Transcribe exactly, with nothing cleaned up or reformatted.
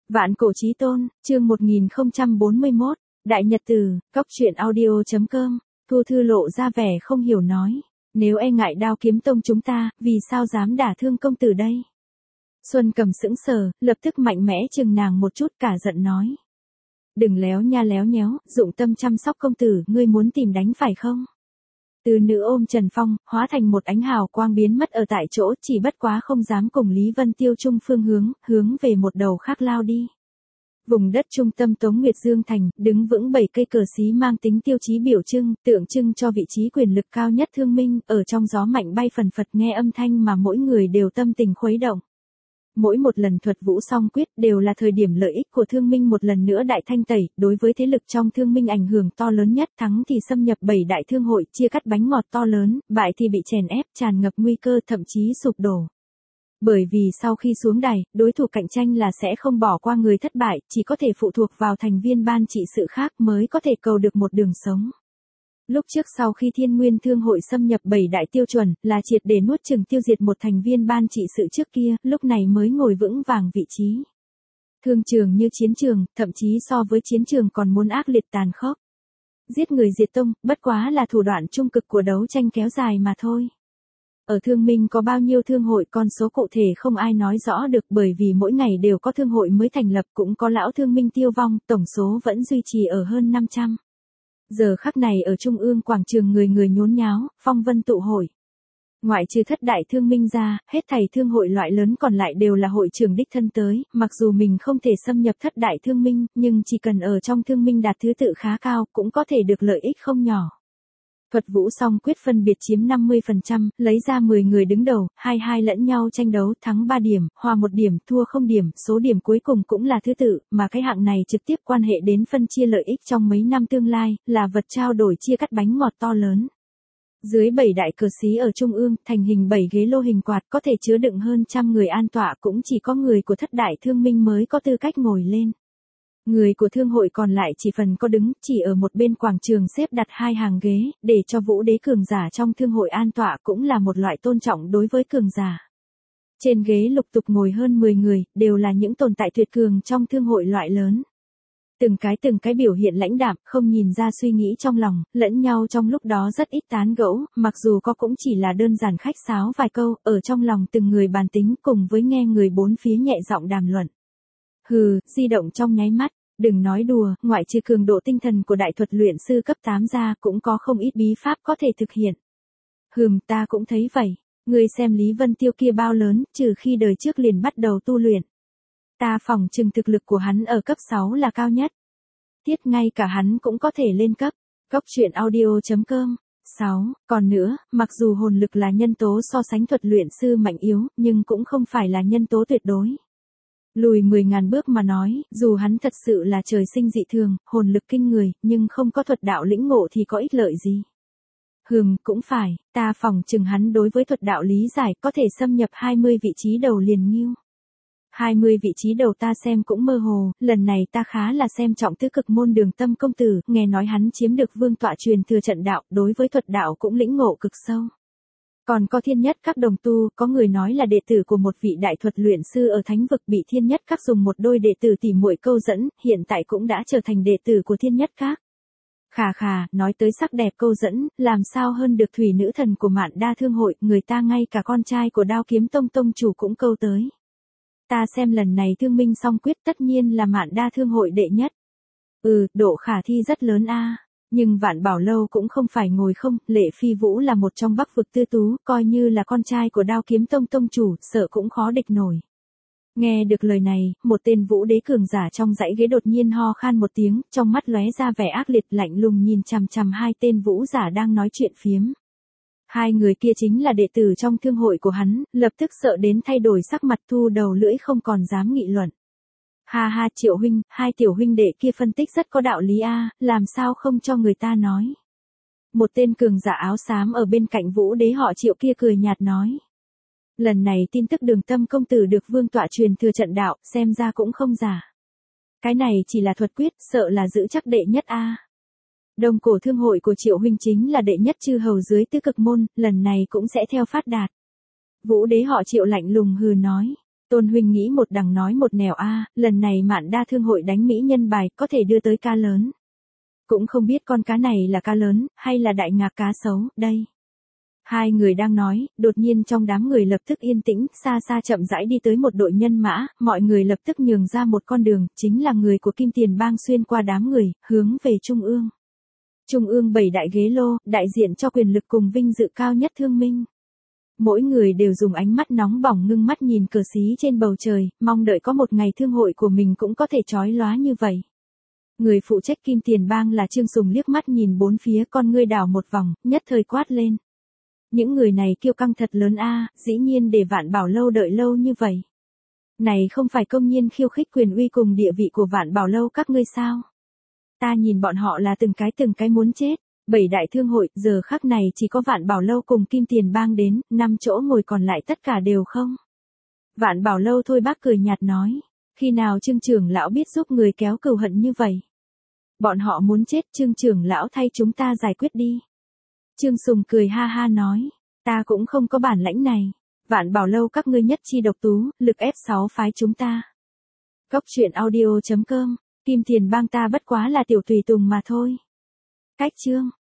Vạn cổ chí tôn, chương một nghìn không trăm bốn mươi mốt, Đại Nhật Từ, Cóc truyện audio.com, Thu Thư lộ ra vẻ không hiểu nói, nếu e ngại Đao Kiếm Tông chúng ta, vì sao dám đả thương công tử đây? Xuân Cầm sững sờ, lập tức mạnh mẽ chừng nàng một chút cả giận nói. Đừng léo nha léo nhéo, dụng tâm chăm sóc công tử, ngươi muốn tìm đánh phải không? Từ nữ ôm Trần Phong, hóa thành một ánh hào quang biến mất ở tại chỗ, chỉ bất quá không dám cùng Lý Vân Tiêu chung phương hướng, hướng về một đầu khác lao đi. Vùng đất trung tâm Tống Nguyệt Dương Thành, đứng vững bảy cây cờ xí mang tính tiêu chí biểu trưng, tượng trưng cho vị trí quyền lực cao nhất Thương Minh, ở trong gió mạnh bay phần phật nghe âm thanh mà mỗi người đều tâm tình khuấy động. Mỗi một lần thuật vũ song quyết đều là thời điểm lợi ích của Thương Minh một lần nữa đại thanh tẩy, đối với thế lực trong Thương Minh ảnh hưởng to lớn nhất, thắng thì xâm nhập bảy đại thương hội, chia cắt bánh ngọt to lớn, bại thì bị chèn ép, tràn ngập nguy cơ thậm chí sụp đổ. Bởi vì sau khi xuống đài, đối thủ cạnh tranh là sẽ không bỏ qua người thất bại, chỉ có thể phụ thuộc vào thành viên ban trị sự khác mới có thể cầu được một đường sống. Lúc trước sau khi Thiên Nguyên Thương hội xâm nhập bảy đại tiêu chuẩn, là triệt để nuốt chửng tiêu diệt một thành viên ban trị sự trước kia, lúc này mới ngồi vững vàng vị trí. Thương trường như chiến trường, thậm chí so với chiến trường còn muốn ác liệt tàn khốc. Giết người diệt tông, bất quá là thủ đoạn trung cực của đấu tranh kéo dài mà thôi. Ở Thương Minh có bao nhiêu thương hội con số cụ thể không ai nói rõ được, bởi vì mỗi ngày đều có thương hội mới thành lập, cũng có lão Thương Minh tiêu vong, tổng số vẫn duy trì ở hơn năm trăm. Giờ khắc này ở trung ương quảng trường người người nhốn nháo, phong vân tụ hội. Ngoại trừ thất đại Thương Minh ra, hết thảy thương hội loại lớn còn lại đều là hội trưởng đích thân tới, mặc dù mình không thể xâm nhập thất đại Thương Minh, nhưng chỉ cần ở trong Thương Minh đạt thứ tự khá cao, cũng có thể được lợi ích không nhỏ. Thuật vũ song quyết phân biệt chiếm năm mươi phần trăm, lấy ra mười người đứng đầu, hai hai lẫn nhau tranh đấu, thắng ba điểm, hòa một điểm, thua không điểm, số điểm cuối cùng cũng là thứ tự, mà cái hạng này trực tiếp quan hệ đến phân chia lợi ích trong mấy năm tương lai, là vật trao đổi chia cắt bánh ngọt to lớn. Dưới bảy đại cờ xí ở trung ương, thành hình bảy ghế lô hình quạt có thể chứa đựng hơn trăm người an tọa, cũng chỉ có người của thất đại Thương Minh mới có tư cách ngồi lên. Người của thương hội còn lại chỉ phần có đứng, chỉ ở một bên quảng trường xếp đặt hai hàng ghế, để cho vũ đế cường giả trong thương hội an tọa, cũng là một loại tôn trọng đối với cường giả. Trên ghế lục tục ngồi hơn mười người, đều là những tồn tại tuyệt cường trong thương hội loại lớn. Từng cái từng cái biểu hiện lãnh đạm, không nhìn ra suy nghĩ trong lòng, lẫn nhau trong lúc đó rất ít tán gẫu, mặc dù có cũng chỉ là đơn giản khách sáo vài câu, ở trong lòng từng người bàn tính cùng với nghe người bốn phía nhẹ giọng đàm luận. Hừ, di động trong nháy mắt, đừng nói đùa, ngoại trừ cường độ tinh thần của đại thuật luyện sư cấp tám ra, cũng có không ít bí pháp có thể thực hiện. Hừm, ta cũng thấy vậy, ngươi xem Lý Vân Tiêu kia bao lớn, trừ khi đời trước liền bắt đầu tu luyện. Ta phỏng chừng thực lực của hắn ở cấp sáu là cao nhất. Tiết ngay cả hắn cũng có thể lên cấp. Cóc truyện audio.com. sáu. Còn nữa, mặc dù hồn lực là nhân tố so sánh thuật luyện sư mạnh yếu, nhưng cũng không phải là nhân tố tuyệt đối. Lùi mười ngàn bước mà nói, dù hắn thật sự là trời sinh dị thường, hồn lực kinh người, nhưng không có thuật đạo lĩnh ngộ thì có ích lợi gì. Hừm, cũng phải, ta phỏng chừng hắn đối với thuật đạo lý giải có thể xâm nhập hai mươi vị trí đầu liền nghiêu. hai mươi vị trí đầu ta xem cũng mơ hồ, lần này ta khá là xem trọng tứ cực môn Đường Tâm công tử, nghe nói hắn chiếm được vương tọa truyền thừa trận đạo, đối với thuật đạo cũng lĩnh ngộ cực sâu. Còn có Thiên Nhất Các đồng tu, có người nói là đệ tử của một vị đại thuật luyện sư ở Thánh vực, bị Thiên Nhất Các dùng một đôi đệ tử tỉ muội câu dẫn, hiện tại cũng đã trở thành đệ tử của Thiên Nhất Các. Khà khà, nói tới sắc đẹp câu dẫn, làm sao hơn được thủy nữ thần của Mạn Đa Thương hội, người ta ngay cả con trai của Đao Kiếm Tông tông chủ cũng câu tới. Ta xem lần này Thương Minh song quyết tất nhiên là Mạn Đa Thương hội đệ nhất. Ừ, độ khả thi rất lớn a. Nhưng Vạn Bảo Lâu cũng không phải ngồi không, Lệ Phi Vũ là một trong Bắc vực tư tú, coi như là con trai của Đao Kiếm Tông tông chủ, sợ cũng khó địch nổi. Nghe được lời này, một tên vũ đế cường giả trong dãy ghế đột nhiên ho khan một tiếng, trong mắt lóe ra vẻ ác liệt lạnh lùng nhìn chằm chằm hai tên vũ giả đang nói chuyện phiếm. Hai người kia chính là đệ tử trong thương hội của hắn, lập tức sợ đến thay đổi sắc mặt, thu đầu lưỡi không còn dám nghị luận. Ha ha Triệu huynh, hai tiểu huynh đệ kia phân tích rất có đạo lý a, làm sao không cho người ta nói. Một tên cường giả áo xám ở bên cạnh vũ đế họ Triệu kia cười nhạt nói. Lần này tin tức Đường Tâm công tử được vương tọa truyền thừa trận đạo, xem ra cũng không giả. Cái này chỉ là thuật quyết, sợ là giữ chắc đệ nhất a. Đông cổ thương hội của Triệu huynh chính là đệ nhất chư hầu dưới tứ cực môn, lần này cũng sẽ theo phát đạt. Vũ đế họ Triệu lạnh lùng hừ nói. Tôn huynh nghĩ một đằng nói một nẻo a, lần này Mạn Đa thương hội đánh mỹ nhân bài có thể đưa tới cá lớn. Cũng không biết con cá này là cá lớn, hay là đại ngạc cá sấu, đây. Hai người đang nói, đột nhiên trong đám người lập tức yên tĩnh, xa xa chậm rãi đi tới một đội nhân mã, mọi người lập tức nhường ra một con đường, chính là người của Kim Tiền Bang xuyên qua đám người, hướng về Trung ương. Trung ương bảy đại ghế lô, đại diện cho quyền lực cùng vinh dự cao nhất thương minh. Mỗi người đều dùng ánh mắt nóng bỏng ngưng mắt nhìn cờ xí trên bầu trời, mong đợi có một ngày thương hội của mình cũng có thể chói lóa như vậy. Người phụ trách Kim Tiền Bang là Trương Sùng liếc mắt nhìn bốn phía con ngươi đảo một vòng, nhất thời quát lên. Những người này kiêu căng thật lớn a, dĩ nhiên để Vạn Bảo Lâu đợi lâu như vậy. Này không phải công nhiên khiêu khích quyền uy cùng địa vị của Vạn Bảo Lâu các ngươi sao? Ta nhìn bọn họ là từng cái từng cái muốn chết. Bảy đại thương hội, giờ khắc này chỉ có Vạn Bảo Lâu cùng Kim Tiền Bang đến, năm chỗ ngồi còn lại tất cả đều không. Vạn Bảo Lâu thôi bác cười nhạt nói, khi nào Trương trưởng lão biết giúp người kéo cừu hận như vậy? Bọn họ muốn chết, Trương trưởng lão thay chúng ta giải quyết đi. Trương Sùng cười ha ha nói, ta cũng không có bản lãnh này. Vạn Bảo Lâu các ngươi nhất chi độc tú, lực ép sáu phái chúng ta. Cốc truyện audio chấm com, Kim Tiền Bang ta bất quá là tiểu tùy tùng mà thôi. Cách chương